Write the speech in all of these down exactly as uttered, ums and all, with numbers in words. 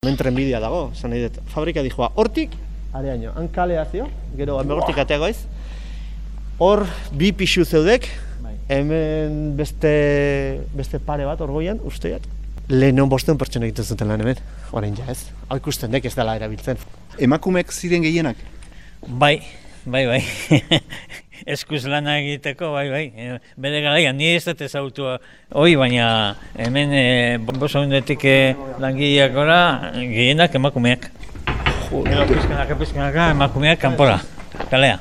Hemen trenbidea dago, zan nahi dut, fabrika dijoa, hortik, areaino, han kalea zio, gero hamegortik ateago ez, hor bi pixu zeudek, hemen beste, beste pare bat orgoian, usteat. Lehenon bosteun pertsona egiten zuten lan hemen, orain ja ez, hau ikusten dek ez dela erabiltzen. Emakumeak ziren gehienak? Bai, bai, bai. Eskuz lana egiteko, bai, bai. Bere garaian, ni ez dut ezagutu hori, baina hemen e, boso hundetik langileak gora, gehienak emakumeak. Gero pizkanaka, pizkanaka, emakumeak kanpora, kalea.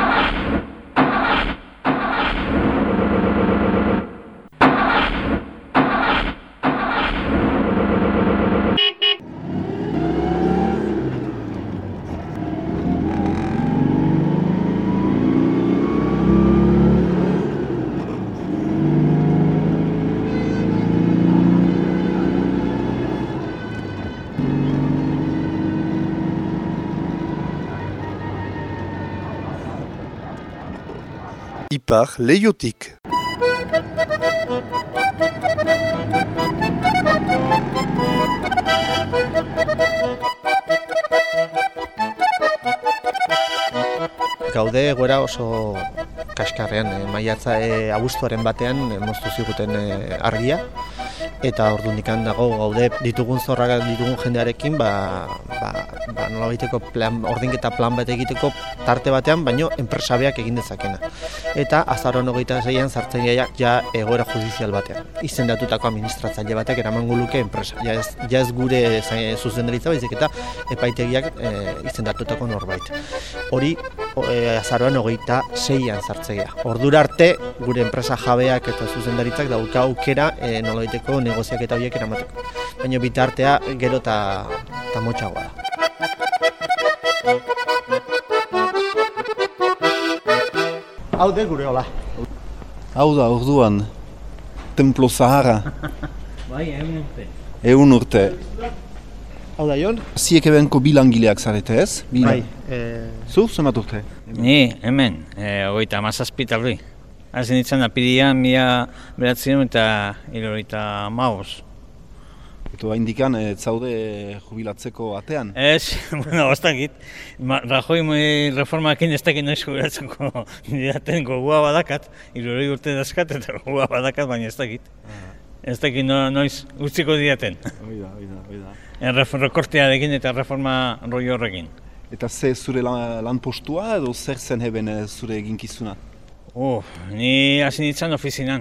Ipar Leiotik. Gaude egoera oso kaskarrean, e, maiatza e, abuztuaren batean e, moztu ziguten e, argia, eta ordundikan dago gaude ditugun zorrak ditugun jendearekin, ba, ba, ba nolabaiteko plan, ordinketa plan bat egiteko tarte batean, baino enpresabeak egin dezakena. Eta azaroan hogeita seian sartzen ja, ja egoera judizial batean. Izendatutako administratzaile batek eramango luke enpresa. Ja ez, ja ez gure zuzendaritza baizik eta epaitegiak e, izendatutako norbait. Hori e, azaroan hogeita seian sartzea. Ordura arte gure enpresa jabeak eta zuzendaritzak dauka aukera e, nolabaiteko negoziak eta horiek eramateko. Baina bitartea gero eta motxagoa da. Hau de gure hola. Hau da, orduan, Templo Zahara. Bai, egun urte. Egun urte. Hau da, Jon? Ziek ebenko bilangileak zarete ez? Bai. E... Zu, zemat urte? Ni, hemen, hogeita hamazazpitalri. Hazen nintzen apirian, mila beratzen eta hirurogeita hamabost. Eta indikan, ez zaude jubilatzeko atean? Ez, bueno, ez dakit. Rajoy reformakin ez dakit noiz jubilatzeko didaten gogua badakat, hirurogei urte dazkat eta gogua badakat, baina ez dakit. Ez dakit noiz utziko didaten. Oida, oida, oida. Rekortearekin eta reforma roi horrekin. Eta ze zure lan postua edo zer zen heben zure eginkizuna? Oh, ni hasi nintzen ofizinan.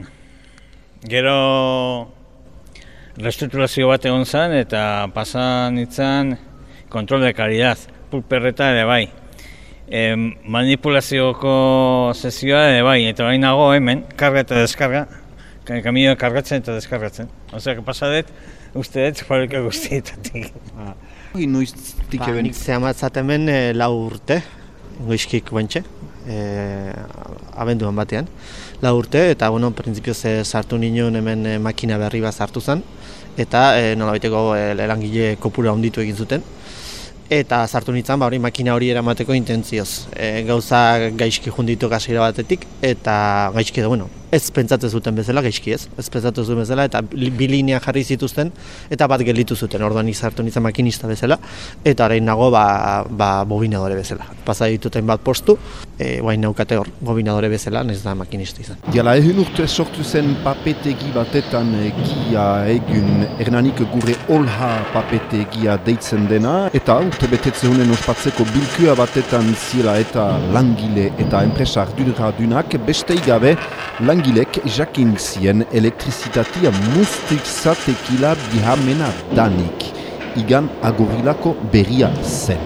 Gero restrukturazio bat egon zen eta pasa nintzen kontrol de kalidad, pulperreta ere bai. E, manipulazioko sesioa ere bai, eta orain nago hemen, karga eta deskarga, kamioa kargatzen eta deskargatzen. Osea, pasa dut, uste dut, fabrika guztietatik. Ah. Noiztik ba, eben? Nik zehamatzat hemen e, lau urte, goizkik guentxe, e, abenduan batean. Lau urte, eta bueno, printzipioz e, sartu ninen hemen e, makina berri bat sartu zen, eta e, nolabaiteko e, erangile kopura handitu egin zuten. Eta sartu nintzen, ba, hori makina hori eramateko intentzioz. E, gauza gaizki junditu gazira batetik, eta gaizki da, bueno, ez pentsatzen zuten bezala, gaizki ez, ez pentsatzen zuten bezala, eta bi linea jarri zituzten, eta bat gelditu zuten, orduan sartu nintzen makinista bezala, eta orain nago ba, ba, bobinadore bezala. Pasa dituten bat postu, e, guain naukate hor, bobinadore bezala, ez da makinista izan. Diala, egin urte sortu zen papetegi batetan gia egun, ernanik gure olha papetegia deitzen dena, eta urte betetze honen ospatzeko bilkua batetan ziela eta langile eta enpresa arduradunak bestei gabe langilek jakin zien elektrizitatea mustik zatekila bihamena danik. Igan agorilako berria zen.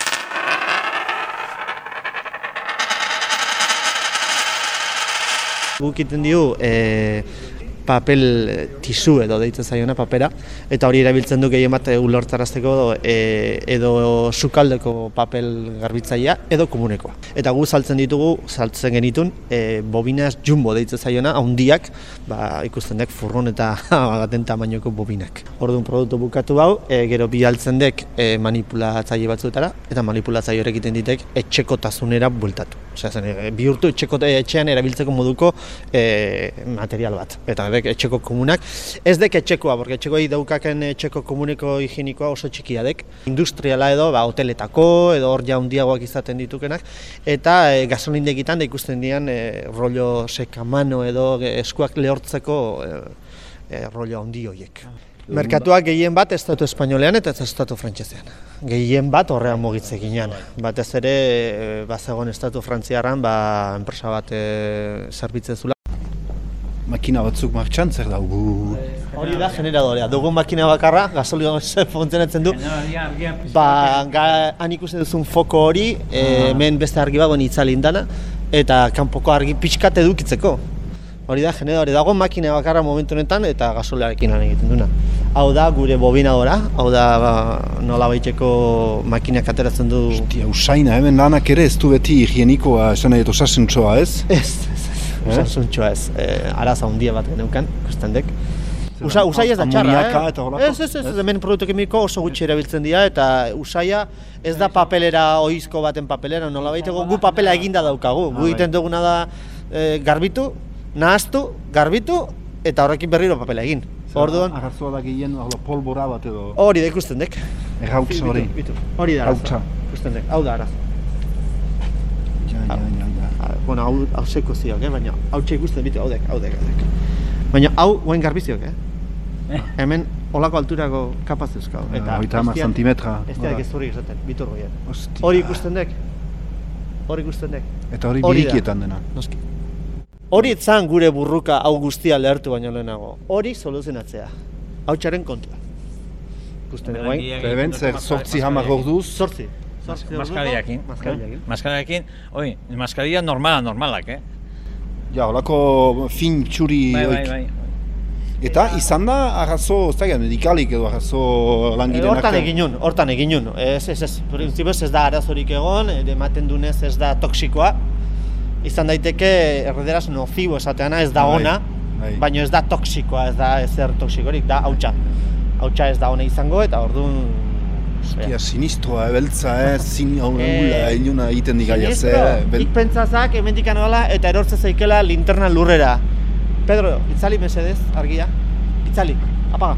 Guk iten dio e, papel tisu edo deitzen zaiona papera, eta hori erabiltzen du gehien bat ulertarazteko e, edo sukaldeko papel garbitzailea edo komunekoa. Eta gu saltzen ditugu, saltzen genitun, e, bobinaz jumbo deitzen zaiona, handiak, ba, ikusten dek furgon eta gaten tamainoko bobinak. Orduan produktu bukatu hau, e, gero bialtzen dek e, manipulatzaile batzuetara, eta manipulatzaile horrek egiten ditek etxekotasunera bueltatu. Osea, zen, e, bihurtu etxeko etxean erabiltzeko moduko e, material bat. Eta dek etxeko komunak, ez dek etxekoa, porque etxekoi daukaken etxeko komuneko higienikoa oso txikia dek. Industriala edo, ba, hoteletako, edo hor jaundiagoak izaten ditukenak, eta e, gasolindegitan da ikusten dian e, rollo sekamano edo e, eskuak lehortzeko e, e, rollo handi horiek. Merkatuak gehien bat estatu espainolean eta estatu frantsesean. Gehien bat horrean mugitzekinean. Batez ere, bazegoen estatu frantziarran, ba, enpresa bat e, zerbitzen zula. Makina batzuk martxan zer daugu? Hori da generadorea. Dugun makina bakarra, gasolio funtzionatzen du. Ba, ga, han ikusten duzun foko hori, e, hemen beste argi bagoen itzalin dana, eta kanpoko argi pixkat edukitzeko. Hori da, generadore dago makina bakarra momentu honetan eta gasolearekin lan egiten duna. Hau da gure bobinadora, hau da ba, nola baiteko makinak ateratzen du... Hostia, usaina, hemen lanak ere ez du beti higienikoa, esan nahi osasuntxoa, ez? Ez, ez, ez, osasuntxoa ez. E, araza handia bat geneukan, ikusten dek. Usa, usai ez da txarra, eh? Ez, ez, ez, ez, hemen produktu kimiko oso gutxi erabiltzen dira eta usaia ez da papelera, oizko baten papelera, nola baiteko gu papela eginda daukagu. Gu egiten duguna da e, garbitu, nahaztu, garbitu, eta horrekin berriro papela egin. Orduan, Arrazoa da gehien polbora bat edo... Hori da ikusten dek. Errautz hori. Hori da arazoa. Ikusten dek, hau da arazoa. Ja, ja, ja, ja. Bueno, hau, hau seko ziok, eh? Baina hau txe ikusten bitu, hau dek, hau dek, hau dek. Baina hau guen garbiziok, eh? Hemen olako alturako kapaz euskau. Eta hogeita hamar santimetra. Ez diak ez hori izaten, bitur goien. Hori ikusten dek. Hori ikusten dek. Eta hori birikietan dena. Noski. Hori etzan gure burruka hau guztia lehertu baino lehenago. Hori soluzionatzea. Hau txaren kontua. Ikusten dek, guain? Eben, zer sortzi hamar orduz? Sortzi. Maskariakin. Maskariakin. Oi, maskaria normala, normalak, eh? Ja, holako fin txuri... Bai, bai, bai. Eta izan da arrazo, ez da, medikalik edo arrazo langilenak... Hortan egin nun, hortan egin nun. Ez, ez, ez. Printzipioz ez da arazorik egon, ematen dunez ez da toksikoa. Izan daiteke errederaz nozibo esateana, ez da ona, baina ez da toksikoa, ez da ezer toksikorik, da hautsa. Hautsa ez da ona izango eta orduan... Ostia, sinistroa, ebeltza, eh, zin hauna inuna egiten digaia, ze... Ik pentsazak hemendik anoala eta erortze zaikela linterna lurrera. Pedro, itzali mesedez, argia. Itzali, apaga.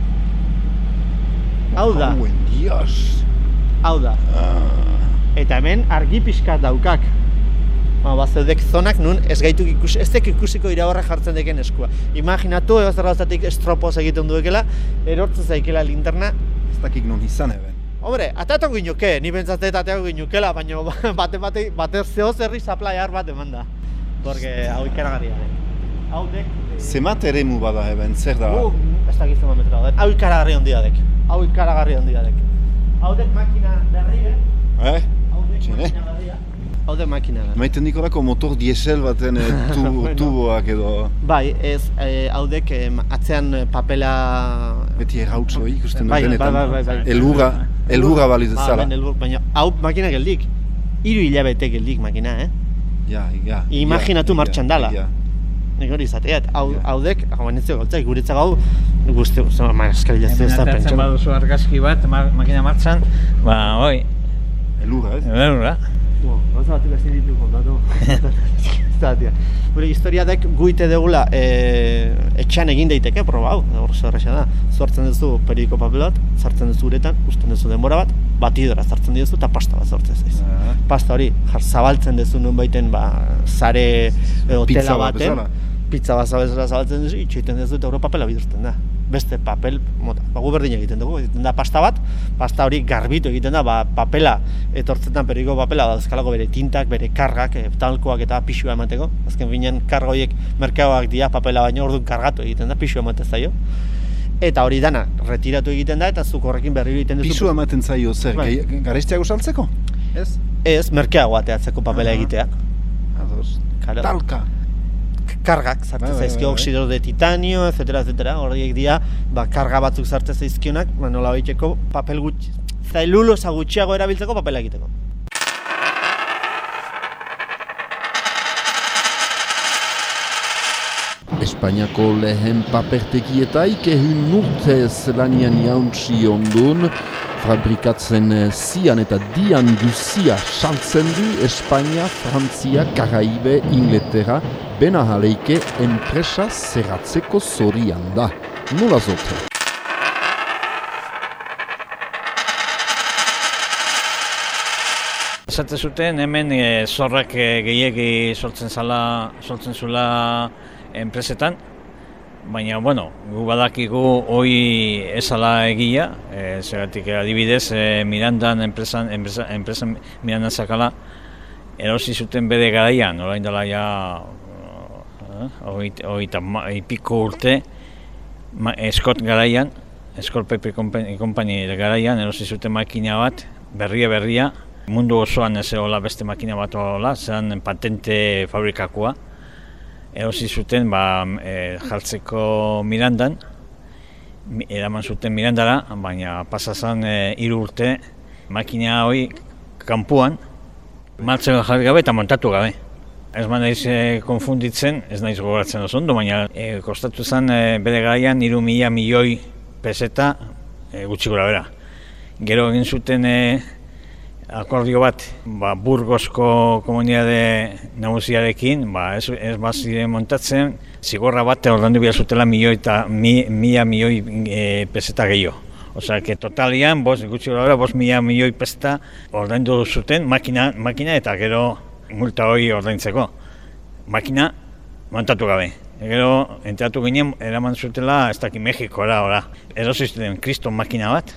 Hau da. Dios. Hau da. Eta hemen argi pixkat daukak. Ba, zeudek zonak nun ez gaituk ikusi, ez dek ikusiko irabarra jartzen deken eskua. Imaginatu, egoz errazatik estropoz egiten duekela, erortzen zaikela linterna. Ez dakik non izan eben. Hombre, ateatuko ginuke, ni bentsatzet ateatuko ginukela, baina bate bate bate zehoz herri zaplaiar bat eman da. Porque hau ikaragarria da. Hau dek... Zemat eremu bada eben, zer da? Uh, ez dakit zemat metra da. Hau ikaragarri handia dek. Hau ikaragarri handia dek. Hau dek makina berri, eh? Eh? Hau dek makina berria. Hau dek makina da. Maiten dikolako motor diesel baten tuboak edo... Bai, ez, hau dek atzean papela... Beti errautz hori ikusten bai, dutenetan. Bai, bai, bai, bai. Elurra, elurra baliz ezala. Baina hau makina geldik. Hiru hilabete geldik makina, eh? Ja, ja. Imaginatu martxan dala. Nik hori izateat, hau dek, hau ez zego, guretzak hau guzti, maskarilia ez da pentsa. Hemen ateatzen baduzu argazki bat, makina martxan, ba, oi. Elurra, ez? Elurra. Gauza batuk ezin ditu kontatu. Gure historia dek guite degula etxean egin daiteke, proba hau, hor zerreza da. Zortzen duzu periodiko papel bat, zartzen duzu uretan, usten duzu denbora bat, batidora zartzen duzu eta pasta bat sortzen zaiz. Pasta hori, zabaltzen duzu nun baiten zare hotela baten, pizza bat zabaltzen duzu, itxoiten duzu eta hori papela bidurten da. Beste papel, mota, gu berdin egiten dugu, egiten da pasta bat, pasta hori garbitu egiten da, ba, papela, etortzetan periodiko papela, dauzkalako bere tintak, bere kargak, e, talkoak eta pixua emateko. Azken finean karga horiek merkeagoak dira papela baino, orduan kargatu egiten da, pixua ematen zaio. Eta hori dana, retiratu egiten da, eta zuk horrekin berriro egiten duzu. Pixua ematen zaio zer, garestiago saltzeko? Ez? Ez, merkeago ateatzeko papela egitea. Ados, talka. Kargak sartzen zaizkio, oxido de titanio, etcétera, etcétera. Horiek dira, ba, karga batzuk sartzen zaizkionak, ba, nola baiteko papel gutxi, zailulosa gutxiago erabiltzeko papela egiteko. Espainiako lehen papertegietaik ehun urtez lanian jauntzi ondun, fabrikatzen zian eta dian guzia saltzen du Espainia, Frantzia, Karaibe, Inglaterra, Benahaleike enpresa zerratzeko zorian da. Nola zote? Esate zuten hemen e, zorrak e, gehiegi sortzen zala, sortzen zula enpresetan, baina, bueno, gu badakigu hoi ezala egia, e, zeratik adibidez e, Mirandan enpresan, enpresa, enpresan Mirandan zakala erosi zuten bere garaian, orain dela ja hogeita piko urte, ma, Scott garaian, Scott Paper Company, Company garaian erosi zuten makina bat, berria berria, mundu osoan ez egola beste makina bat ola, zeran patente fabrikakoa. Erosi zuten ba, e, jartzeko Mirandan, eraman zuten Mirandara, baina pasazan e, hiru urte makina hori kanpuan, martxeko jarri gabe eta montatu gabe. Ez ma naiz e, konfunditzen, ez naiz gogoratzen oso ondo, baina e, kostatu zen e, bere garaian hiru mila milioi peseta e, gutxi gora bera. Gero egin zuten e, akordio bat, ba, Burgosko komunitate nagusiarekin, ba, ez, ez baziren montatzen, zigorra bat ordaindu behar zutela milioi eta mi, mila milioi e, peseta gehiago. Osea, que totalian, bos, gutxi gara, bos mila milioi peseta ordaindu zuten makina, makina eta gero multa hori ordaintzeko. Makina montatu gabe. Gero, entratu ginen, eraman zutela, ez dakit Mexikora, ora. Erosi zuten kriston makina bat,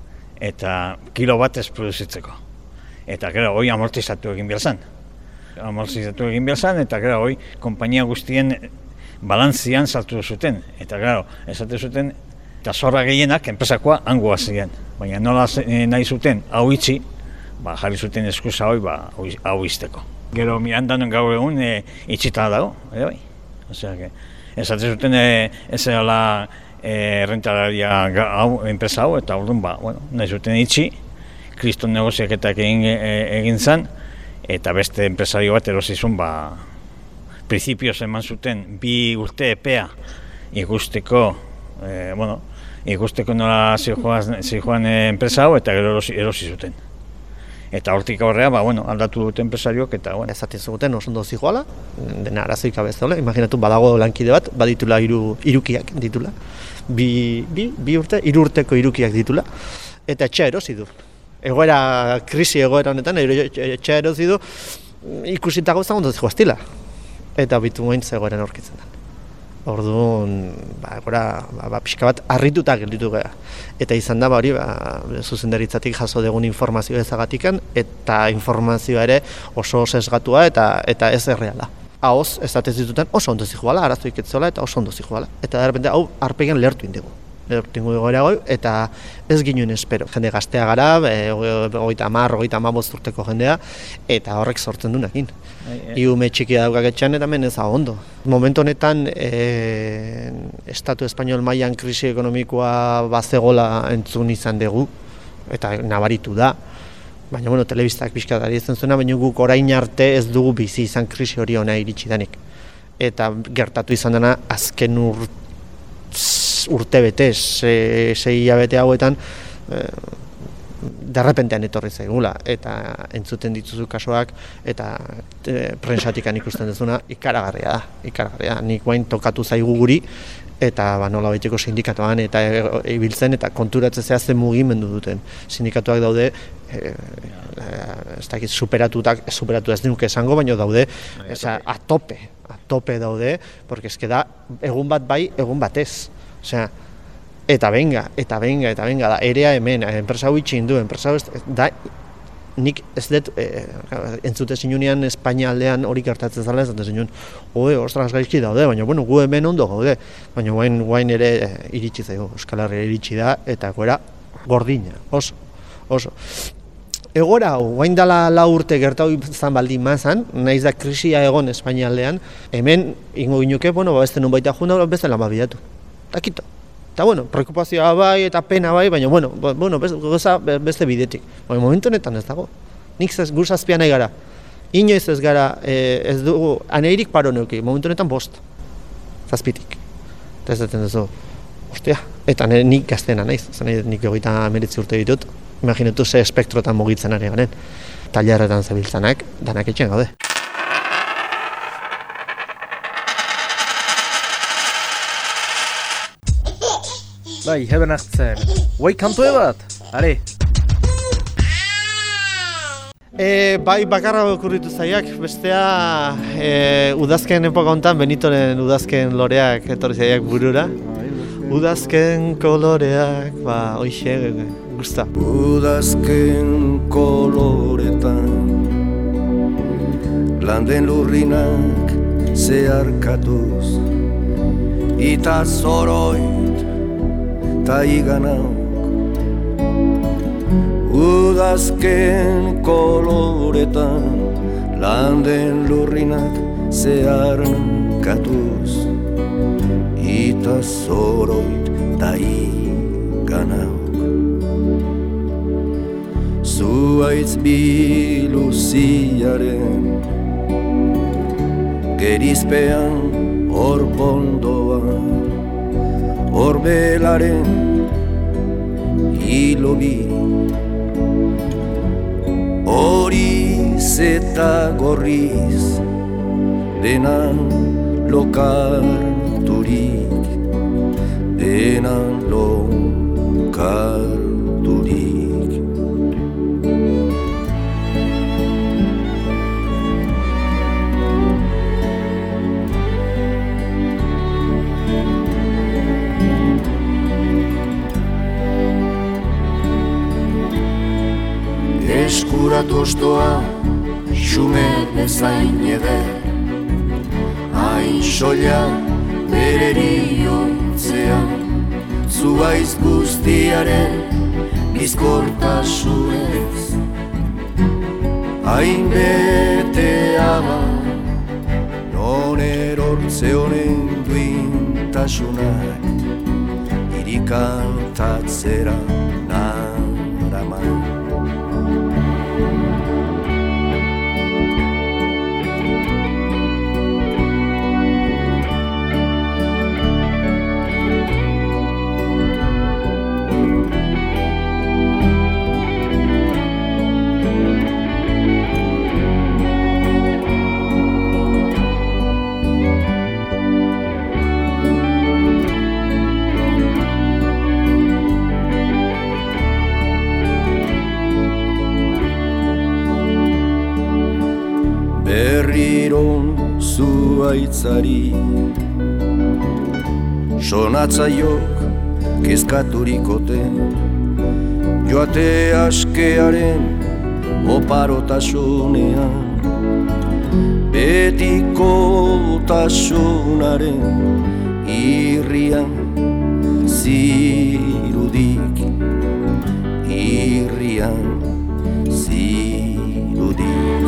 eta kilo bat ez produzitzeko. Eta gero, hoi amortizatu egin behar zen. Amortizatu egin behar zen, eta gero, hoi konpainia guztien balantzian sartu zuten. Eta gero, esate zuten, eta zorra gehienak enpresakoa hangoa ziren. Baina nola nahi zuten, hau itxi, ba, jarri zuten eskusa hoi, ba, hau izteko. Gero, Mirandan gaur egun e, itxita dago, ere bai. Osea, que, esate zuten e, ez zela e, rentalaria hau, enpresa hau, eta orduan, ba, bueno, nahi zuten itxi, kriston negoziaketak egin, egin zen, eta beste enpresario bat erosizun, ba, prinsipioz eman zuten bi urte epea ikusteko, e, bueno, ikusteko nola zijoan enpresa hau, eta gero erosi, erosi zuten. Eta hortik aurrea, ba, bueno, aldatu dute enpresariok, eta, bueno. Ezaten zuten oso ondo zijoala, dena arazoik abezole, imaginatu badago lankide bat, baditula hiru irukiak ditula, bi, bi, bi urte, hiru urteko irukiak ditula, eta etxea erosi du. Egoera, krisi egoera honetan, etxea erosi du, ikusita gauza ondo zijoaztila. Eta bitu moin zegoeran aurkitzen da. Orduan, ba, egoera, ba, ba, pixka bat harrituta gelditu gara. Eta izan da, ba, hori, ba, zuzendaritzatik jaso dugun informazio ezagatikan, eta informazioa ere oso sesgatua eta eta ez erreala. Ahoz, ez datez ditutan oso ondo zijoala, arazoik etzola eta oso ondo zijoala. Eta da repente, hau, arpegian lehertu indegu. Lehertu indegu egoera goi, eta ez ginen espero. Jende gaztea gara, hogeita hamar, hogeita hamabost urteko jendea, eta horrek sortzen duenekin. Iume txikia daukak etxean eta hemen ez da ondo. Momentu honetan, e, Estatu Espainol mailan krisi ekonomikoa bazegola entzun izan dugu, eta nabaritu da. Baina, bueno, telebistak pixka da ditzen zuena, baina guk orain arte ez dugu bizi izan krisi hori ona iritsi danik. Eta gertatu izan dena, azken ur, urte bete, sei hilabete hauetan, e, derrepentean etorri zaigula, eta entzuten dituzu kasuak, eta e, prentsatikan ikusten duzuna, ikaragarria da, ikaragarria. Nik guain tokatu zaigu guri, eta ba, nola baiteko sindikatuan, eta ibiltzen, eta konturatzen zehazten mugimendu duten. Sindikatuak daude, e, e, ez dakit, superatutak, superatu ez nuke esango, baina daude, eza, a tope, a tope daude, porque eske da, egun bat bai, egun batez. Osea, eta benga, eta benga, eta benga, da, erea hemen, enpresa hau itxin du, enpresa hau da, nik ez dut, e, entzute zinunean Espainia aldean hori gertatzen zala, ez dut zinun, oi, ostras gaizki daude, baina, bueno, gu hemen ondo gaude, baina guain, guain ere e, iritsi zaigu, Euskal Herria iritsi da, eta goera gordina, oso, oso. Egora hau, guain dala lau urte gertau izan baldin mazan, naiz da krisia egon Espainia aldean, hemen, ingo ginuke, bueno, beste nun baita junda, beste lan babilatu, takito. Eta, bueno, preokupazioa bai eta pena bai, baina, bueno, bueno goza beste bidetik. Baina, momentu honetan ez dago. Nik ez gur zazpian nahi gara. Inoiz ez gara, e, ez dugu, aneirik paro neuki, momentu honetan bost. Zazpitik. Eta ez duten duzu, ostia, eta nik gaztena naiz, zan nik egoita emeretzi urte ditut. Imaginatu ze espektrotan mugitzen ari garen. Tailerretan zebiltzanak, danak etxen gaude. Bai, heben hartzen. Uai, kantoe bat, are. E, bai, bakarra okurritu zaiak, bestea e, udazken epoka honetan, Benitoren udazken loreak etorri zaiak burura. Udazken koloreak, ba, hoxe, gusta. Udazken koloretan landen lurrinak zeharkatuz ita zoroit ta iganauk. Udazken koloretan landen lurrinak zeharkatuz ita zoroit ta iganauk. Zuaitz biluziaren gerizpean orpondoa orbelaren hilobi horiz eta gorriz denan lokarturik denan lokarturik. Eskuratu ostoa, xume bezain eder, hain soila bereri ontzean, zuaiz guztiaren bizkortasunez. Hain betea ba, non erortze honen duintasunak, irikantatzera naraman. Berriron zuaitzari sonatzaiok kezkaturikoten joate askearen oparotasunean betikotasunaren irrian zirudik irrian zirudik.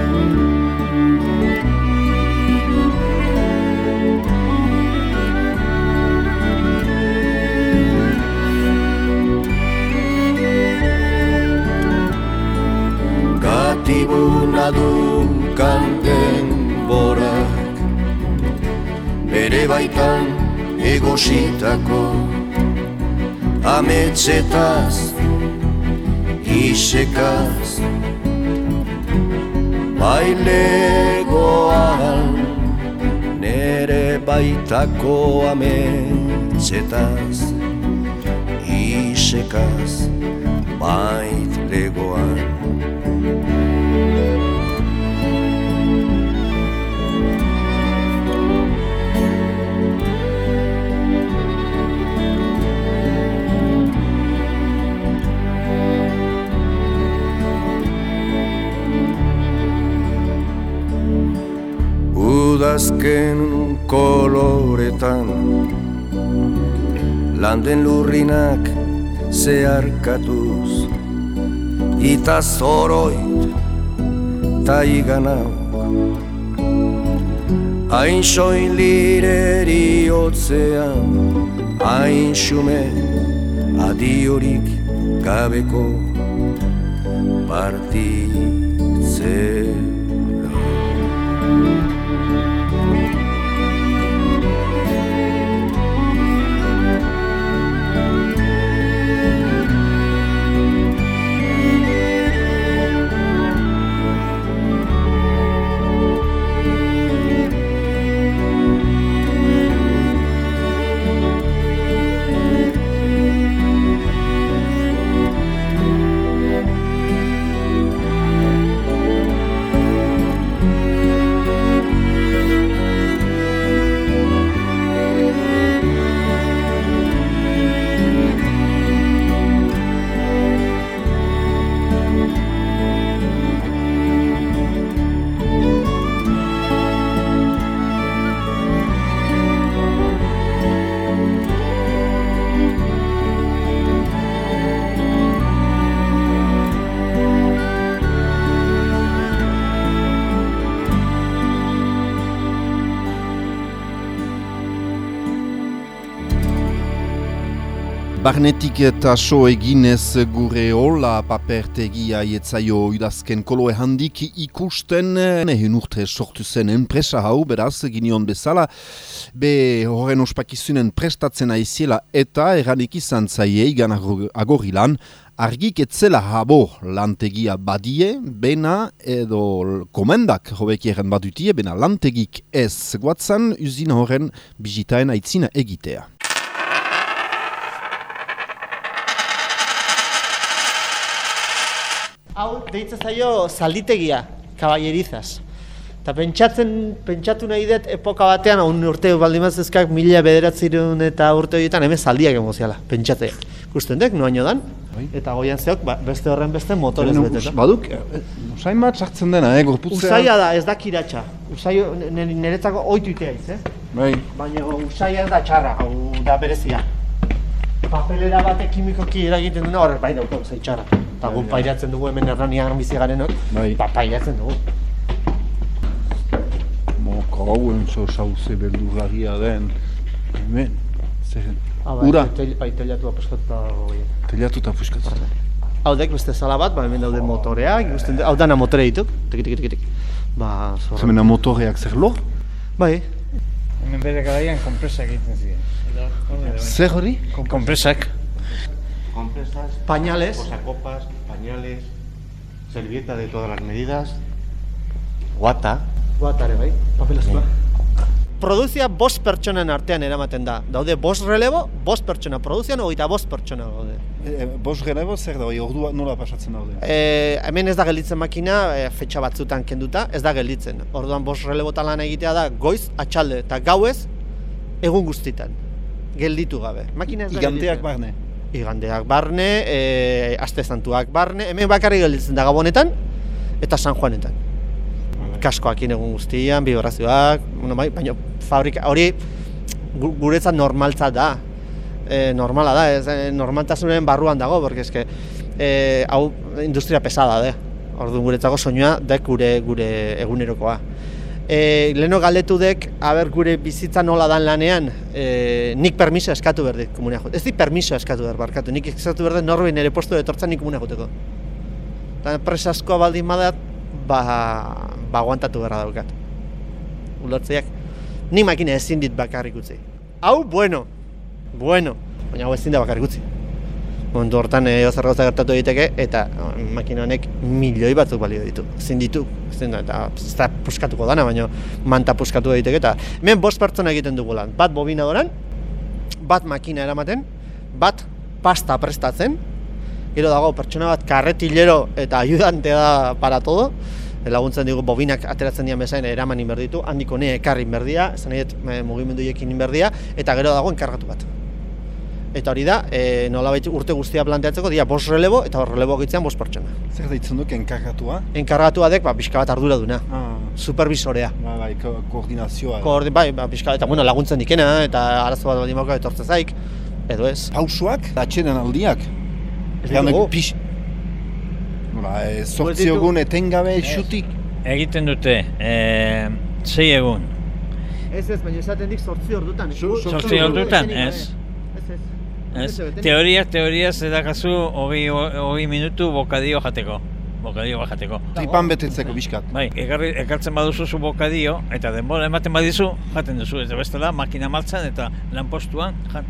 Gatibuna dunkan denborak bere baitan egositako ametsetaz, isekaz bailegoan nere baitako ametsetaz, isekaz baitlegoan. Udazken koloretan landen lurrinak zeharkatuz ita zoroit ta iganauk hain soin lireri otzean hain xume adiorik gabeko partitzea. Barnetik eta so eginez gure hola papertegia ietzaio idazken koloe handik ikusten ehen urte sortu zen enpresa hau, beraz, ginion bezala, be horren ospakizunen prestatzen aiziela eta eranik izan zaiei gan agorilan, argik etzela habo lantegia badie, bena edo komendak hobekieren badutie, bena lantegik ez guatzan, uzin horren bizitaen aitzina egitea. Hau deitza zaio zalditegia, kaballerizaz. Eta pentsatzen, pentsatu nahi dut epoka batean, un urte baldimazezkak mila bederatzerun eta urte horietan hemen zaldiak emoziala, pentsatzea. Ikusten dek, noaino dan, eta goian zeok, ba, beste horren beste motorez beteta. Baduk, usain bat sartzen dena, eh, gorputzea? Usaia da, ez da kiratxa. Usaio niretzako oitu itea iz, eh? Bai. Baina usaia ez da txarra, hau da berezia. Papelera batek kimikoki eragiten duna, horrez bai daukagu zai txarra. Eta gu pairatzen dugu hemen erranian bizi garenok, bai. Ba, pairatzen dugu. Moko hau entzo sauze beldurgarria den, hemen, zer, Ah, bai, ura, tel, bai, telatua puskatuta goien. teliatuta puskatuta. Hau dek beste sala bat, ba, hemen daude motoreak, ikusten dut, hau dana motore dituk, tik tik tik tik. Ba, zorra. Zemena motoreak zer lor? Bai, Hemen bere garaian konpresak egiten ziren. Zer hori? Konpresak. Compresas, pañales, posacopas, pañales, servieta de todas las medidas, guata. guatare bai, papelazkoa. Produzia bost pertsonen artean eramaten da. Daude bost relebo, bost pertsona. Produzian hogeita bost pertsona gaude. E, bost relebo zer da, hori ordua nola pasatzen daude? E, hemen ez da gelditzen makina, e, fetxa batzutan kenduta, ez da gelditzen. Orduan bost relebotan lan egitea da goiz, atxalde eta gauez, egun guztitan. Gelditu gabe. Makina ez da Igandeak gelditzen. barne? Igandeak barne, e, aste santuak barne, hemen bakarrik gelditzen da Gabonetan eta San Juanetan. Kaskoakin egun guztian, bibrazioak, bueno, bai, baina fabrika hori gu- guretzat normaltza da. E, normala da, ez, e, normaltasunen barruan dago, porque eske e, hau industria pesada da. Orduan guretzako soinua dek gure gure egunerokoa. E, leheno galdetu dek, aber gure bizitza nola dan lanean, e, nik permiso eskatu behar dit komunea joteko. Ez di permiso eskatu behar barkatu, nik eskatu behar dit norbait nire postu etortzen nik komunea joteko. Eta enpresa askoa baldin badat, ba, ba aguantatu beharra daukat. Ulertzeak, nik makina ezin dit bakarrik utzi. Hau, bueno, bueno, baina hau ezin da bakarrik utzi. Momentu hortan eo zer gauza gertatu egiteke, eta eh, makina honek milioi batzuk balio ditu. Ezin ditu, ezin da, eta ez da puskatuko dana, baina manta puskatu egiteke, eta hemen bost pertsona egiten dugu lan. Bat bobinadoran, bat makina eramaten, bat pasta prestatzen, gero dago pertsona bat karretillero eta ayudante da para todo, laguntzen digu bobinak ateratzen dian bezain eraman inberditu, handiko ne ekarri inberdia, esan nahi dut mugimendu ekin inberdia, eta gero dago enkargatu bat. Eta hori da, e, nolabait urte guztia planteatzeko, dira bost relebo, eta hor relebo gitzean bost pertsona. Zer deitzen duk enkargatua? Enkargatua dek, ba, pixka bat arduraduna, Ah, supervisorea. ba, bai, ko koordinazioa. Koordi, bai, ba, pixka, eta bueno, laguntzen dikena, eta arazo bat baldin bauka etortzen zaik, edo ez. Pausuak, atxeden aldiak. Ez Egan ditugu. pix... Nola, e, sortzi egun etengabe xutik. Egiten dute, e, sei egun. Ez ez, baina esaten dik sortzi ordutan. Zortzi ordutan, ez. Ez ez. Ez? Teoria, teoria zedakazu hogei hogei minutu bokadio jateko. Bokadio bat jateko. Tripan betetzeko bizkat. Bai, ekarri, ekartzen baduzu zu bokadio, eta denbora ematen badizu, jaten duzu. Eta bestela, makina martzan eta lanpostuan, jan.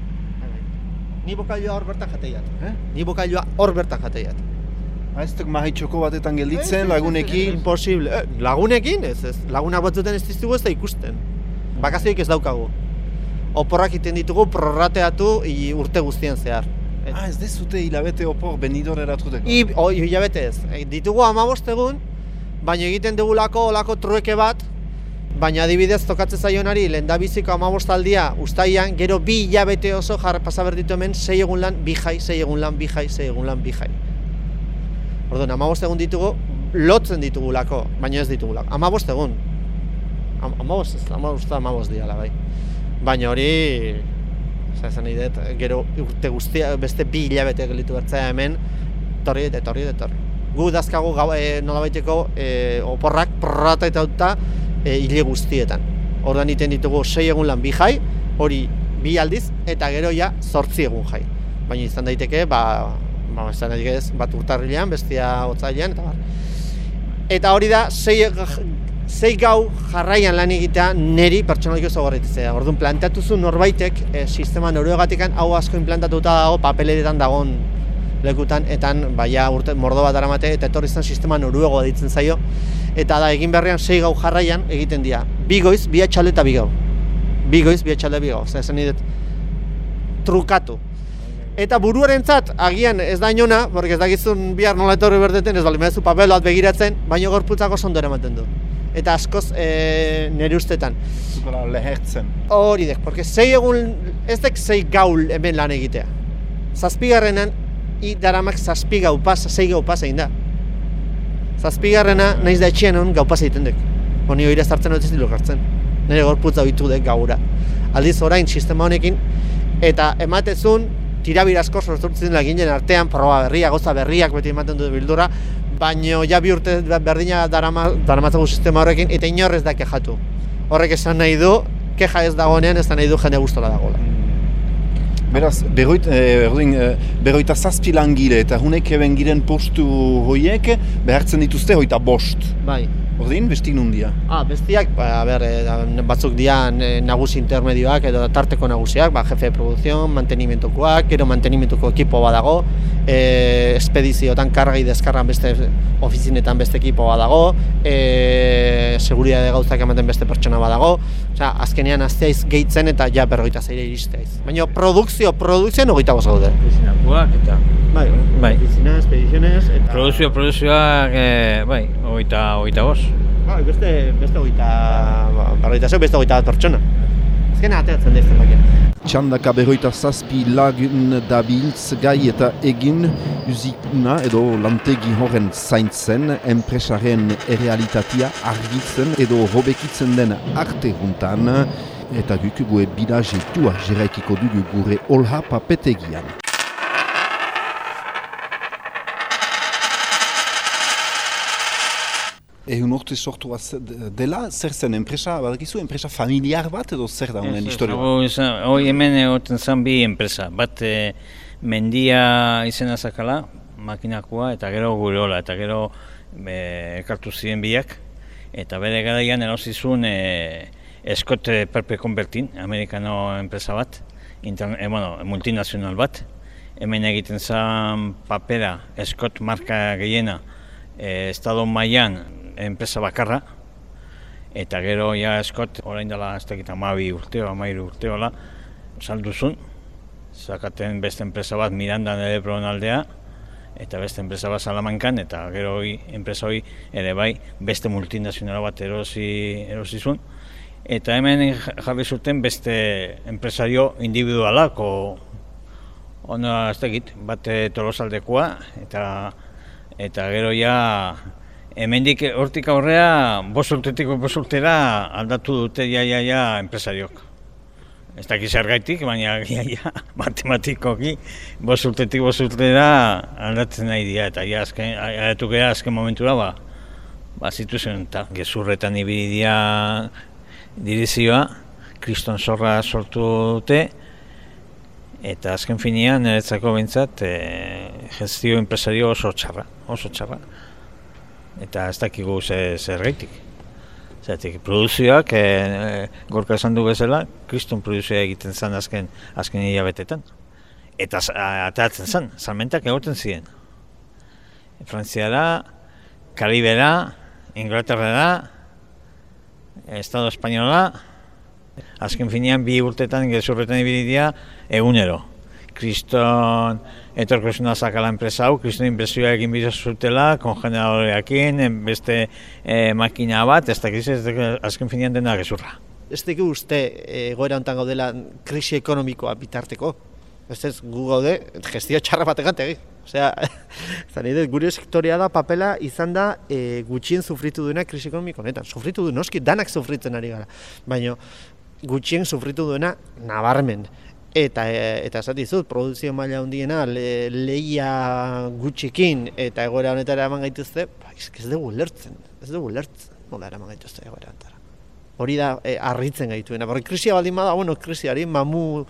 Ni bokailua hor bertan jateiat. Eh? Ni bokailua hor bertan jateiat. Ez duk mahitxoko batetan gelditzen, lagunekin. Imposible. Eh, lagunekin? Ez ez. Lagunak batzuten ez diztugu ez da ikusten. Bakazioik ez daukagu. Oporrak iten ditugu prorrateatu i urte guztien zehar. Ah, ez dezute hilabete opor benidor eratuteko. I, o, hilabete ez. E, ditugu hamabost egun, baina egiten dugulako olako trueke bat, baina adibidez tokatzen zaionari lehendabiziko hamabost aldia uztailan, gero bi hilabete oso jar pasaber ditu hemen sei egun lan bi jai, sei egun lan bi jai, sei egun lan bi jai. Orduan, hamabost egun ditugu, lotzen ditugulako, baina ez ditugulako. Hamabost egun. Am, hamabost ez, hamabost hamabost diala bai. Baina hori, oza, esan nahi dut, gero urte guztia, beste bi hilabete gelditu bertzea hemen, etorri eta etorri eta etorri. Gu dazkagu gau, e, nolabaiteko e, oporrak prorrata eta duta e, hile guztietan. Orduan iten ditugu sei egun lan bi jai, hori bi aldiz, eta gero ja zortzi egun jai. baina izan daiteke, ba, ba izan daiteke ez, bat urtarrilean, bestia otsailean, eta bar. Eta hori da, sei, sei gau jarraian lan egitea neri pertsonalki oso gorritzea. Orduan, planteatu zu norbaitek, e, sistema noruegatikan hau asko implantatuta dago, papeleretan dagoen lekutan, etan, baia urte, mordo bat aramate, eta etorri zen sistema noruegoa ditzen zaio, eta da, egin beharrean sei gau jarraian egiten dira. Bi goiz, bi atxalde eta bi gau. Bi goiz, bi atxalde, bi gau. Osa, esan nidet, trukatu. Eta buruarentzat agian ez da inona, porque ez dakizun bihar nola etorri berdeten, ez bali mezu papel bat begiratzen, baina gorputzako oso ondo eramaten du. Eta askoz e, nire ustetan. Zukola lehertzen. Hori dek, porque sei egun, ez dek sei gaul hemen lan egitea. Zazpigarrenan, i daramak zazpi gau pas, sei gau pas egin da. Zazpigarrena, nahiz da etxean hon gau pas egiten dek. Honi hori zartzen hori ez dilo gartzen. Nire gorputza ohitu dek gaura. Aldiz orain sistema honekin, eta ematezun, tirabir asko sortzen laginen artean, proba berriak, gauza berriak beti ematen dut bildura, baino ja bi urte berdina daramatzagu sistema horrekin, eta inorrez da kexatu. Horrek esan nahi du, keja ez dagoenean, ez da nahi du jende gustola dagoela. Beraz, berroit, eh, eh, berroita zazpi langile eta hunek eben giren postu hoiek behartzen dituzte hoita bost. Bai. Ordin, bestik nundia? Ah, bestiak, ba, ber, e, batzuk dira e, nagusi intermedioak edo tarteko nagusiak, ba, jefe de producción, mantenimentukoak, gero mantenimentuko ekipo badago, e, espediziotan kargai deskarran beste ofizinetan beste ekipo badago, e, seguridade gauzak ematen beste pertsona badago, osea, azkenean azteaiz gehitzen eta ja berroita zeire iristeaiz. Baina produkzio, produkzioan hogeita bost gaude. Oficinakoak eta... Bai, bai. Oficina, expedizionez eta... Produzio, produzioak, e, bai, hogeita, hogeita bost. Bai, beste, beste hogeita... Berroita zeu, beste hogeita bat pertsona. Azkena ateratzen da izan bakian. Txandaka berroita zazpi lagun dabiltz gai eta egin uzikuna edo lantegi horren zaintzen, enpresaren errealitatea argitzen edo hobekitzen den arte juntan, eta guk gue bilajetua jeraikiko dugu gure olha papetegian. Egun urte sortu dela, zer zen enpresa, badakizu, enpresa familiar bat edo zer da honen historia? Hoi hemen egoten zen bi enpresa, bat e, mendia izena zakala, makinakoa, eta gero gureola, eta gero e, elkartu ziren biak, eta bere garaian erosizun e, Scott Perpe Convertin, amerikano enpresa bat, interne, e, bueno, multinazional bat, hemen egiten zen papera, Scott marka gehiena, e, estado mailan enpresa bakarra, eta gero ja Scott orain dela ez dakit hamabi urteo, hamairu urteola salduzun, zakaten beste enpresa bat Mirandan ere aldea, eta beste enpresa bat Salamankan, eta gero hoi, enpresa hori ere bai beste multinazionala bat erosi, erosizun, eta hemen jarri zuten beste enpresario individualako, ona ez dakit, bat Tolosaldekoa, eta eta gero ja hemendik hortik aurrea, bost urtetik bost urtera aldatu dute ja, ja, ja enpresariok. Ez dakiz zergaitik, baina ja, ja, matematikoki bost urtetik bost urtera aldatzen nahi dira, eta ja azken, aldatu gara azken momentura, ba, ba zituzen, eta gezurretan ibili dira direzioa, Kriston Zorra sortu dute, eta azken finean, niretzako behintzat, e, gestio enpresario oso txarra, oso txarra. Eta ez dakigu zer gaitik. Zeratik, produzioak, e, e, gorka esan du bezala, Kriston produzioa egiten zen azken, azken hilabetetan. Eta ateratzen zen, salmentak egoten ziren. Frantziara, Karibera, Inglaterrara, Estado Espainola, azken finean bi urtetan gezurretan ibili dira egunero. Kriston etorkizuna zakala enpresa hau, Kriston inbertsioa egin bidez zutela, kongeneradoreakin, beste e, makina bat, ez dakiz ez azken finean dena gezurra. Ez dakigu uste egoera honetan gaudela krisi ekonomikoa bitarteko. Ez ez, gu gaude, gestio txarra bat egantegi. Osea, gure sektorea da papela izan da e, gutxien sufritu duena krisi ekonomiko honetan. Sufritu du, noski, danak sufritzen ari gara. Baina gutxien sufritu duena nabarmen. Eta, eta esati zut, produzio maila handiena le, lehia gutxikin eta egoera honetara eman gaituzte, ba, ez dugu lertzen, ez dugu lertzen, nola eraman gaituzte egoera honetara. Hori da, e, harritzen gaituena, barri krisia baldin bada, bueno, krisiari mamu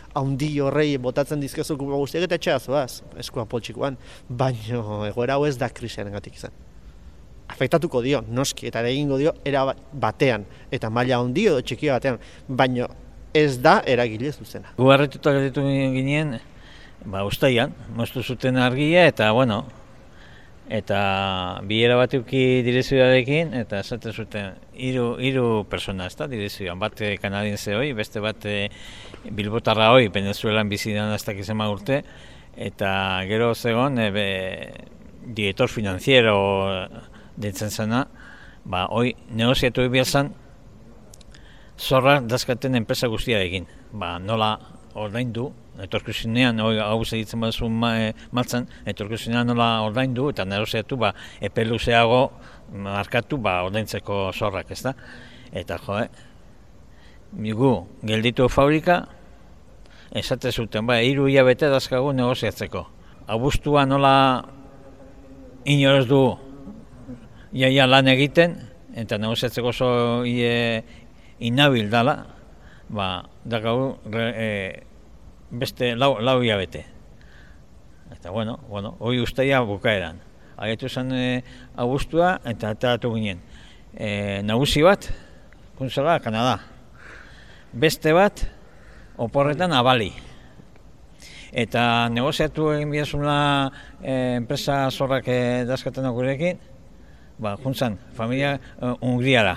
haundi horrei botatzen dizkezu kulpa guztiak eta etxea zoaz, eskua poltsikoan, baino egoera hau ez da krisiarengatik izan. Afektatuko dio, noski, eta egingo dio era batean, eta maila handi edo txikia batean, baino ez da eragile zuzena. Gu harrituta gelditu ginen, ba, ustaian, moztu zuten argia, eta, bueno, eta bilera bat euki direzioarekin, eta esaten zuten hiru hiru persona, ez da, direzioan, bat kanadiense hoi, beste bat bilbotarra hoi, Venezuelan bizi den hasta izema urte, eta gero zegon, e, director financiero ditzen zena, ba, hoi negoziatu behar zen, zorra dazkaten enpresa guztiarekin, ba, nola ordaindu, etorkizunean, hau segitzen baduzu martzan, etorkizunean nola ordaindu eta negoziatu, ba, epe luzeago markatu, ba, ordaintzeko zorrak, ez da? Eta, jo, eh? Gu, gelditu fabrika, esate zuten, ba, hiru hilabete dazkagu negoziatzeko. Abuztua nola inoraz du jaia lan egiten, eta negoziatzeko oso ie, inabil dala, ba, dakagu e, beste lau, lau hilabete. Eta, bueno, bueno, hoi ustaia bukaeran. Agetu zen e, abuztua eta ateratu ginen. E, nagusi bat, kuntzela, Kanada. Beste bat, oporretan abali. Eta negoziatu egin bidezuna e, enpresa zorrak e, dazkaten gurekin, ba, juntzan, familia e, Hungriara.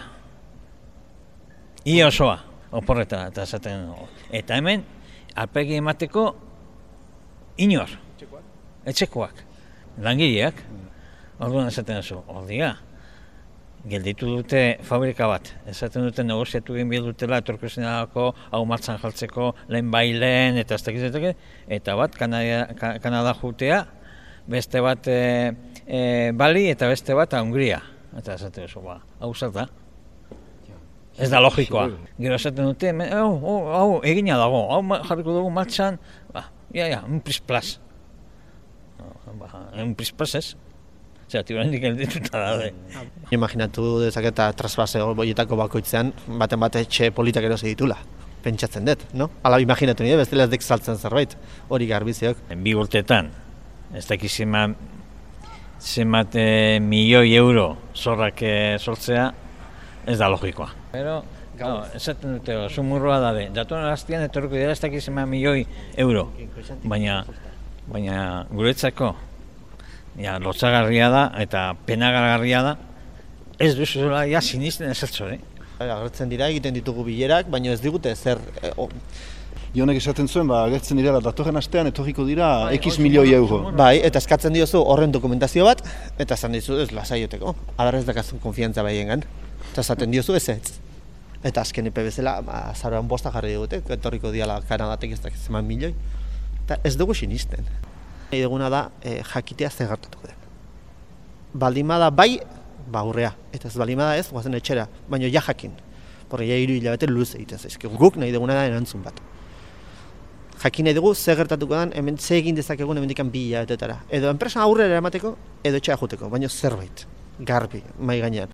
Ia osoa, oporretara, eta esaten. Eta hemen, alpegi emateko inor. Etxekoak? Etxekoak. Langileak. Orduan esaten duzu, ordia, gelditu dute fabrika bat. Esaten dute negoziatu egin behar dutela etorkizunerako hau martzan jartzeko lehen bailen eta ez dakiz, eta bat Kanada, Kanada jutea, beste bat e, e, Bali eta beste bat Hungria. Eta esaten duzu, ba, hau zer da. Ez da logikoa. Gero esaten dute, hau, hau, egina dago, hau jarriko dugu martxan, ba, ja, ja, un prisplas. Ba, un prisplas ez. Zer, tiburendik eldituta daude. Imaginatu dezaketa trasbase boietako bakoitzean, baten bate etxe politak erosi ditula. Pentsatzen dut, no? Hala imaginatu nire, bestela ez dek saltzen zerbait, hori garbiziok. Bi urtetan, ez dakiz zemat, zemat e, milioi euro zorrak e, sortzea, ez da logikoa. Pero, no, esaten dute, sumurroa dabe, datuan hastian etorriko dira ez dakiz zemat milioi euro, baina, baina guretzako, ja, lotzagarria da eta penagarria da, ez duzula ja sinisten ezertzo, eh? Agertzen dira, egiten ditugu bilerak, baina ez digute zer... Eh, oh. Ionek esaten zuen, ba, agertzen dira, datorren astean etorriko dira X milioi euro. Bai, eta eskatzen diozu horren dokumentazio bat, eta esan dizu ez lasaioteko. Adar ez dakazun konfiantza baiengan. Eta esaten diozu ez ez. Eta azken epe bezala, ba, azaroan bosta jarri digute, etorriko diala Kanadatek ez dakiz eman milioi. Eta ez dugu sinisten. Nahi duguna da e, jakitea zer gertatuko den. Baldimada bai, ba aurrea, eta ez baldimada ez, guazen etxera, baina ja jakin. Porre ja hiru hilabete luze egiten zaizki. Guk nahi duguna da erantzun bat. Jakin nahi dugu zer gertatuko den, hemen ze egin dezakegun hemendikan bi hilabetetara. Edo enpresa aurrera eramateko, edo etxea joteko, baina zerbait, garbi, mai gainean.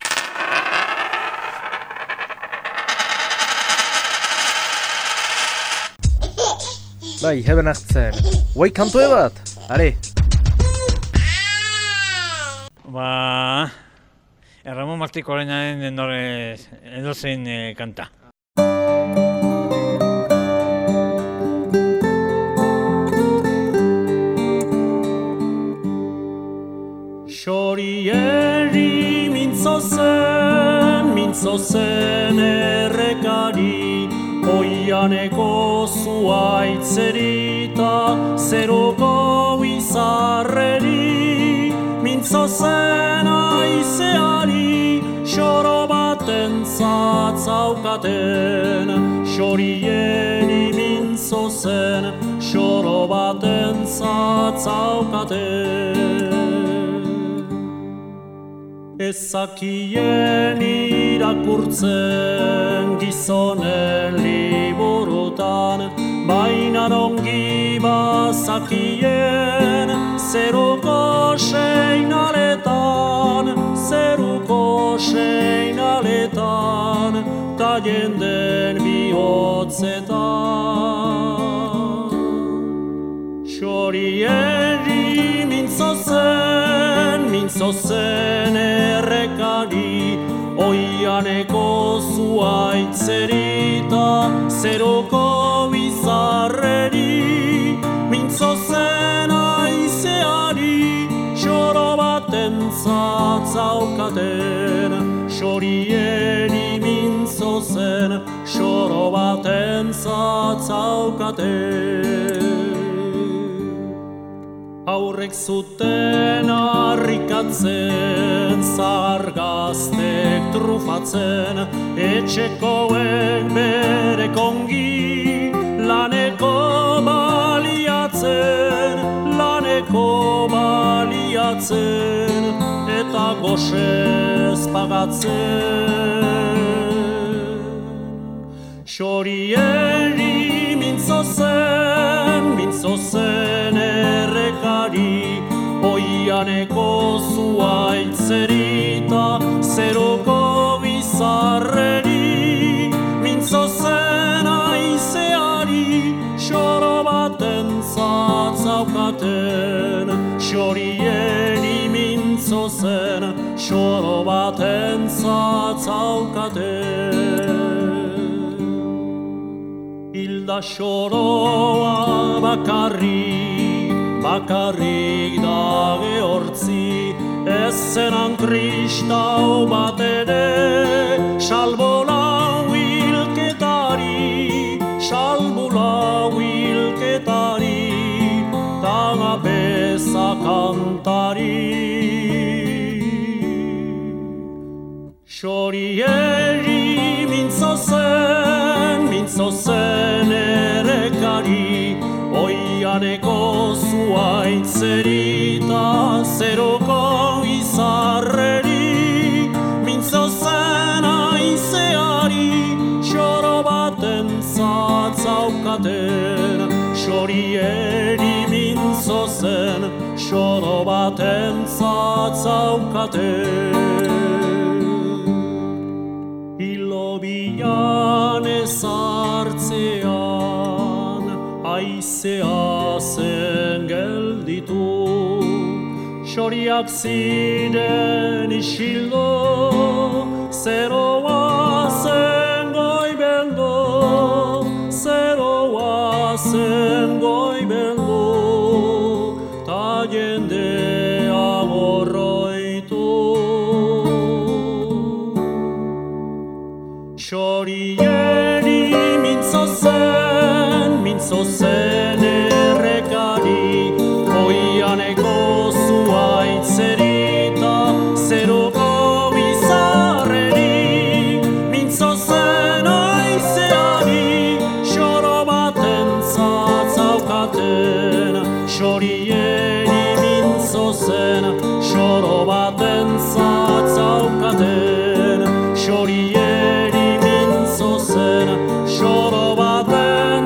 Bai, heben hartzen. Guai kantoe bat, are. Ba, Erramon Martikorenaren edozein e, kanta. Xorieri mintzo zen, mintzo zen errekari, oianeko zuaitzerita, zeruko izarreri, mintzo zen aizeari, xoro baten zatzaukaten, xorieri mintzo zen, xoro baten zatzaukaten. Ezakien irakurtzen gizonen liburutan, baina ongi bazakien zeruko seinaletan, zeruko seinaletan, ta jenden bihotzetan. Xorieri mintzo zen, mintzo zen errekari, oianeko zuaitzerita, zeroko bizarreri, mintzo zen aizeari, xoro baten zatzaukaten, xorieri mintzo zen, xoro baten zatzaukaten. Aurrek zuten harrikatzen, zargaztek trufatzen, etxekoen bere kongi, laneko baliatzen, laneko baliatzen, eta goxez pagatzen. Xorieri mintzo zen, mintzo zen errekari, oianeko zuaitzerita, zeroko bizarreri, mintzo zen aizeari, xoro baten zatzaukaten, xorieri mintzo zen, xoro baten zatzaukaten. Hilda xoroa bakarrik, bakarrik da gehortzi, ez zenan kristau bat ere, salbo lau hilketari, salbo lau hilketari, taga beza kantari. Xorieri mintzo zen, mintzo zen errekari, oianeko zuaitzerita, zeroko izarreri, mintzo zen aizeari, xoro baten zatzaukaten, xorieri mintzo zen, xoro baten zatzaukaten. Ilobian ezartzean, aizea zen gelditu, xoriak ziren isildo, zeroa zen goibeldo, zeroa zen goibeldo, ta jendea gorroitu. Xorieri mintzo zen, mintzo zen errekari, oianeko zuaitzerita, zeroko bizarreri, mintzo zen aizeari, xoro baten zatzaukaten, xorieri mintzo zen, xoro baten zatzaukaten, xorieri mintzo zen, xoro baten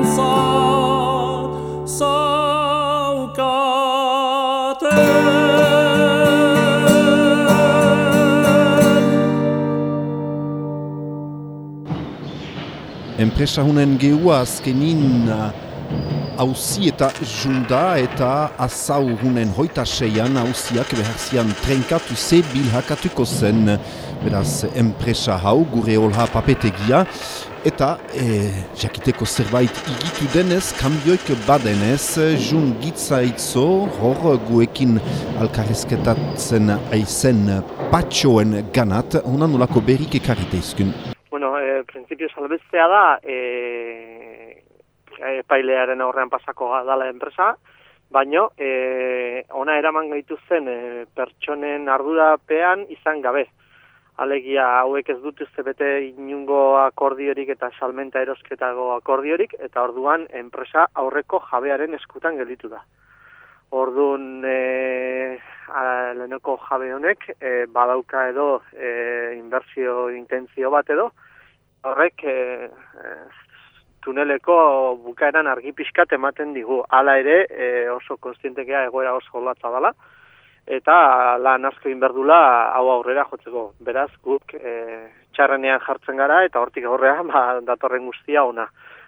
Enpresa hunen geua azkenin hauzi eta junda eta azau hunen hoita seian hauziak beharzian trenkatu ze bilhakatuko zen. Beraz, enpresa hau gure olha papetegia eta e, jakiteko zerbait igitu denez, kambioik badenez, jun gitzaitzo hor guekin alkarrezketatzen aizen patxoen ganat, honan nolako berrik ekarrite izkun. Bueno, e, prinsipio salbestea da, e, epailearen aurrean pasako dala enpresa, baino e, ona eraman gaituzen e, pertsonen ardurapean izan gabe. Alegia hauek ez dutuzte bete inungo akordiorik eta salmenta erosketago akordiorik, eta orduan enpresa aurreko jabearen eskutan gelditu da. Orduan e, leheneko jabe honek e, badauka edo e, inbertsio intentzio bat edo, horrek e, e, tuneleko bukaeran argi pixkat ematen digu. Hala ere e, oso konstientekea egoera oso latza dela, eta lan asko inberdula hau aurrera jotzeko. Beraz, guk e, txarrenean jartzen gara eta hortik aurrean ba, datorren guztia ona.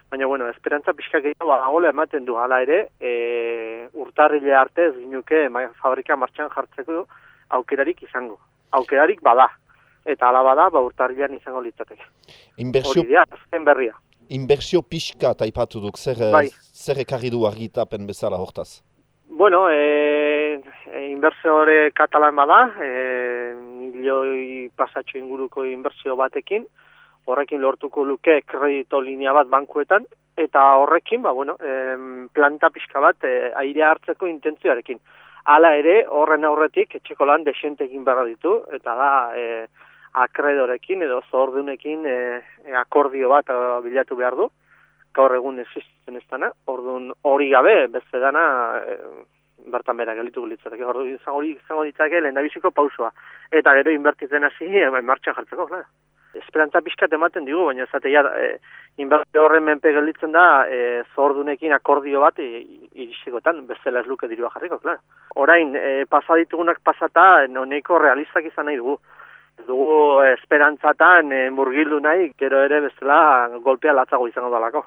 Baina, bueno, esperantza pixka gehiago badagoela ematen du, hala ere, e, urtarrile arte ez ginuke ma, fabrika martxan jartzeko aukerarik izango. Aukerarik bada, eta hala bada, ba, urtarrilean izango litzateke. Inbertsio, Hori dira, azken berria. inbertsio pixka taipatu duk, zer, Bai. zer ekarri du argitapen bezala hortaz? Bueno, e, e, inbertsiore katalan bada, e, milioi pasatxo inguruko inbertsio batekin, horrekin lortuko luke kredito linea bat bankuetan, eta horrekin, ba, bueno, e, planta pixka bat e, airea hartzeko intentzioarekin. Hala ere, horren aurretik, etxeko lan desentekin behar ditu, eta da, e, akredorekin edo zordunekin e, e, akordio bat e, bilatu behar du, gaur egun existitzen ez dana, orduan hori gabe, beste dana, e, bertan bera gelituko litzateke, hori izango ditzake lehendabiziko pausua, eta gero inbertitzen hasi, e, martxan jartzeko, klar. Esperantza pixkat ematen digu, baina ez zatea, e, inbertio horren menpe gelditzen da, e, zordunekin akordio bat e, iristikotan, bestela ez luke dirua jarriko, klar. Orain, e, pasaditugunak pasata, noneko realistak izan nahi dugu. Ez dugu esperantzatan e, murgildu nahi, gero ere bestela golpea latzago izango dalako.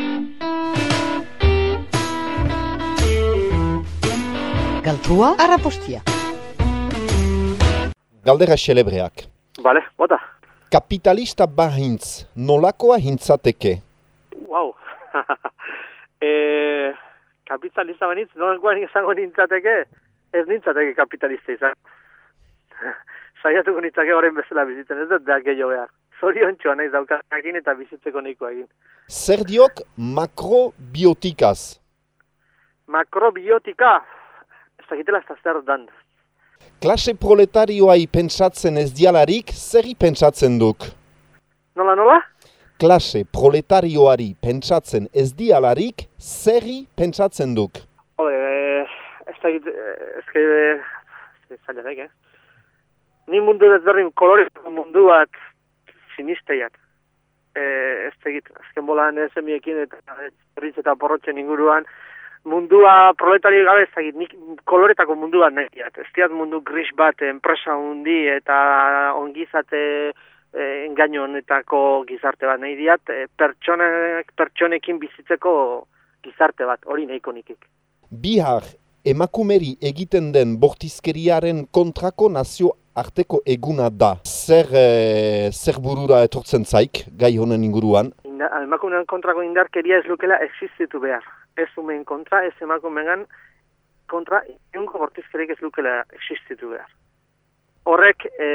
Galtzua arrapostia. Galdera xelebreak. Bale, bota. Kapitalista bahintz, nolakoa hintzateke? Wow. e, kapitalista banitz, nolakoa izango nintzateke? Ez nintzateke kapitalista izan. Saiatuko nintzake horren bezala bizitzen, ez dut behar gehiago behar. Zorion txoa nahiz daukakin eta bizitzeko nahikoa egin. Zer diok makrobiotikaz? Makrobiotika? Ez dakitela ez da zer dan. Klase proletarioai pentsatzen ez dialarik, zerri pentsatzen duk? Nola, nola? Klase proletarioari pentsatzen ez dialarik, zerri pentsatzen duk? Hode, ez dakit, ez que, ez zailatek, eh? Ni mundu desberdin koloretako mundu bat sinisteiak. E, ez dakit, azken bolan ez emiekin eta erritz eta porrotxen inguruan, mundua proletario gabe ez dakit, nik koloretako mundu bat nahi diat. Ez diat mundu gris bat, enpresa hundi eta ongizate e, engaino honetako gizarte bat nahi diat, e, pertsonek, pertsonekin bizitzeko gizarte bat, hori nahiko nikik. Bihar emakumeri egiten den bortizkeriaren kontrako nazio arteko eguna da. Zer, e, zer burura etortzen zaik, gai honen inguruan? Emakumeen kontrako indarkeria ez lukela existitu behar. Ez umeen kontra, ez emakumeen kontra, egunko bortizkerik ez lukela existitu behar. Horrek e,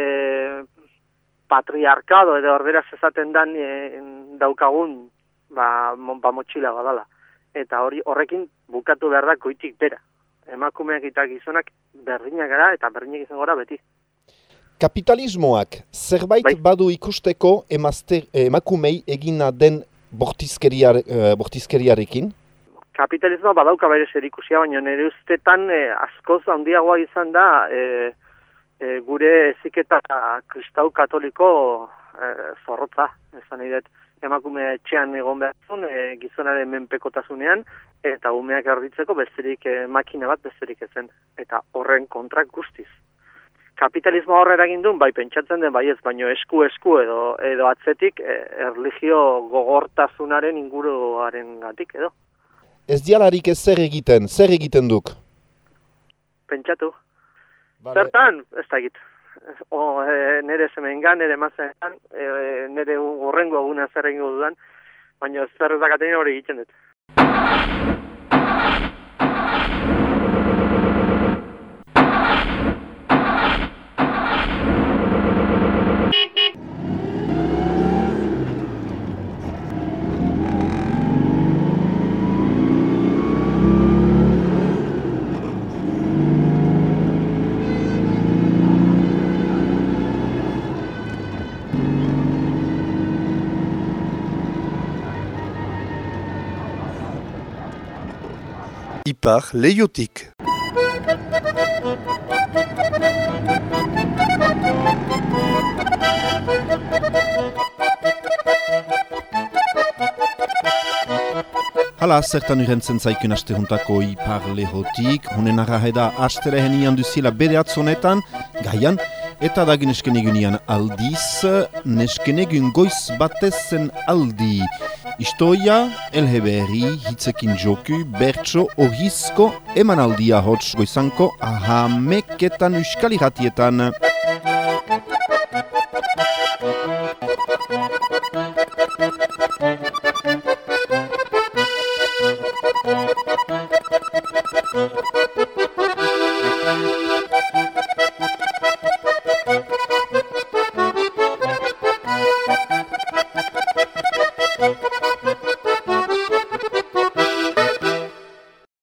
patriarkado edo orderaz esaten dan e, daukagun ba, ba motxila badala. Eta hori horrekin bukatu behar da goitik bera. Emakumeak eta gizonak berdinak gara eta berdinak izan gora beti. Kapitalismoak zerbait bai. Badu ikusteko emazte, emakumei egina den bortizkeriar, e, bortizkeriarekin? Kapitalismoa badauka bere zerikusia, baina nire ustetan e, askoz handiagoa izan da e, e, gure eziketa kristau katoliko e, zorrotza. Esan nahi dut, emakume etxean egon behartzen, e, gizonaren menpekotasunean, eta umeak erditzeko besterik e, makina bat besterik ezen. Eta horren kontrak guztiz. Kapitalismo horrera egin duen, bai pentsatzen den, bai ez, baino esku-esku edo, edo atzetik e, erlijio gogortasunaren inguruaren gatik edo. Ez dialarik ez zer egiten, zer egiten duk? Pentsatu. Vale. Zertan, ez da egit. O, e, nire semengan, nire mazengan, e, nire horrengo eguna zer egingo dudan, baina zer dakaten hori egiten dut. Ipar Leiotik. Hala, zertan urentzen zaikun aste juntako Ipar Leiotik, honen arraheda astere henian duziela bere atzonetan, gaian, eta dagin eskenegun aldiz, neskenegun goiz batezen aldi. Historia, elheberri, hitzekin joku, bertso, ohizko, emanaldia hots goizanko, ahameketan euskal irratietan.